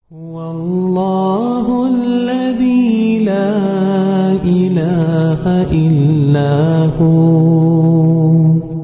هو الله الذي لا إله إلا هو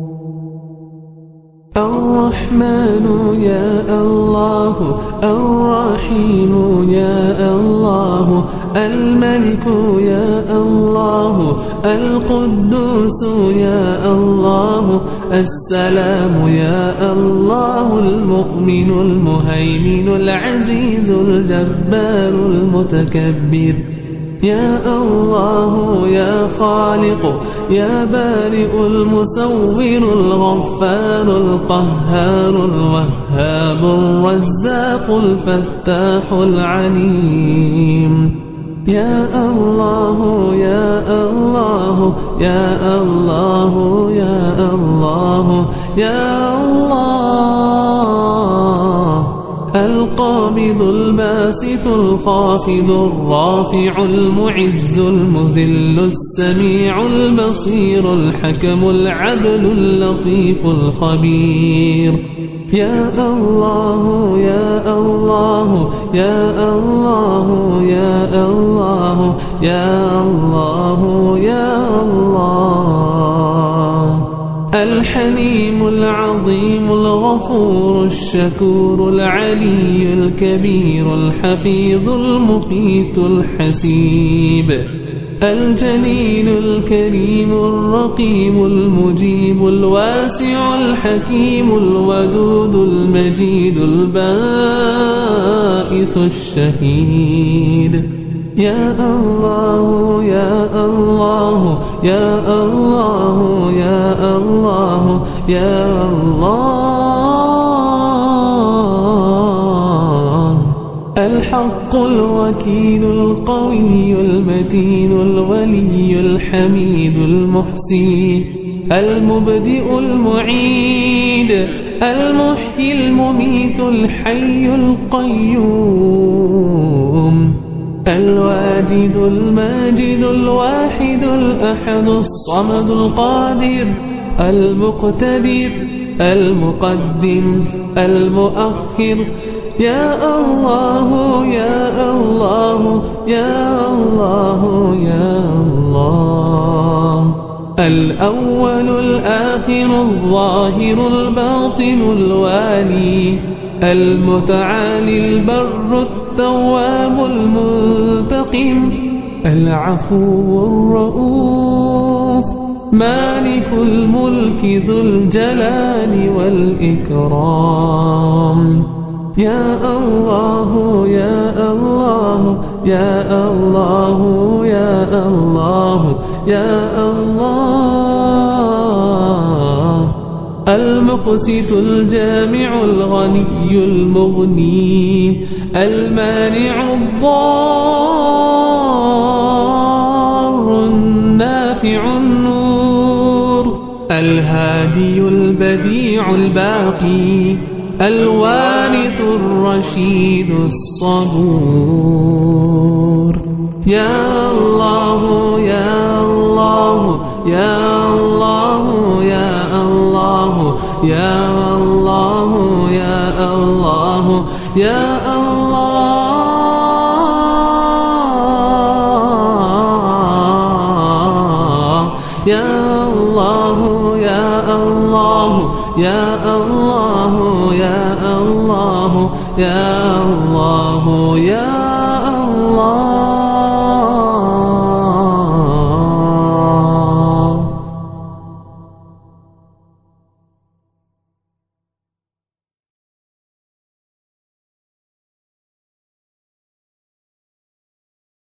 الرحمن يا الله، الرحيم يا الله، الملك يا الله، القدوس يا الله، السلام يا الله، المؤمن المهيمن العزيز الجبار المتكبر يا الله، يا خالق يا بارئ المصور الغفار القهار الوهاب الرزاق الفتاح العليم يا الله يا الله يا الله يا الله يا الله، القابض الباسط الخافض الرافع المعز المذل السميع البصير الحكم العدل اللطيف الخبير يا الله يا الله يا الله يا الله يا الله يا الله، الحليم العظيم الغفور الشكور العلي الكبير الحفيظ المقيت الحسيب، الجليل الكريم الرقيب المجيب الواسع الحكيم الودود المجيد البائث الشهيد يا الله يا الله يا الله يا الله يا الله، الحق الوكيل القوي المتين الولي الحميد المحسي المبدئ المعيد المحيي المميت الحي القيوم، الواجد الماجد الواحد الأحد الصمد القادر المقتدر المقدم المؤخر يا الله يا الله يا الله يا الله، الأول الآخر الظاهر الباطن الوالي المتعالي البر التواب المنتقم العفو الرؤوف مالك الملك ذو الجلال والإكرام يا الله يا الله يا الله يا الله يا الله، المقسط الجامع الغني المغني المانع الضار النافع النور، الهادي البديع الباقي الوارث الرشيد الصبور يا الله يا الله يا الله يا الله يا الله يا الله يا الله يا الله يا الله يا الله يا الله يا الله يا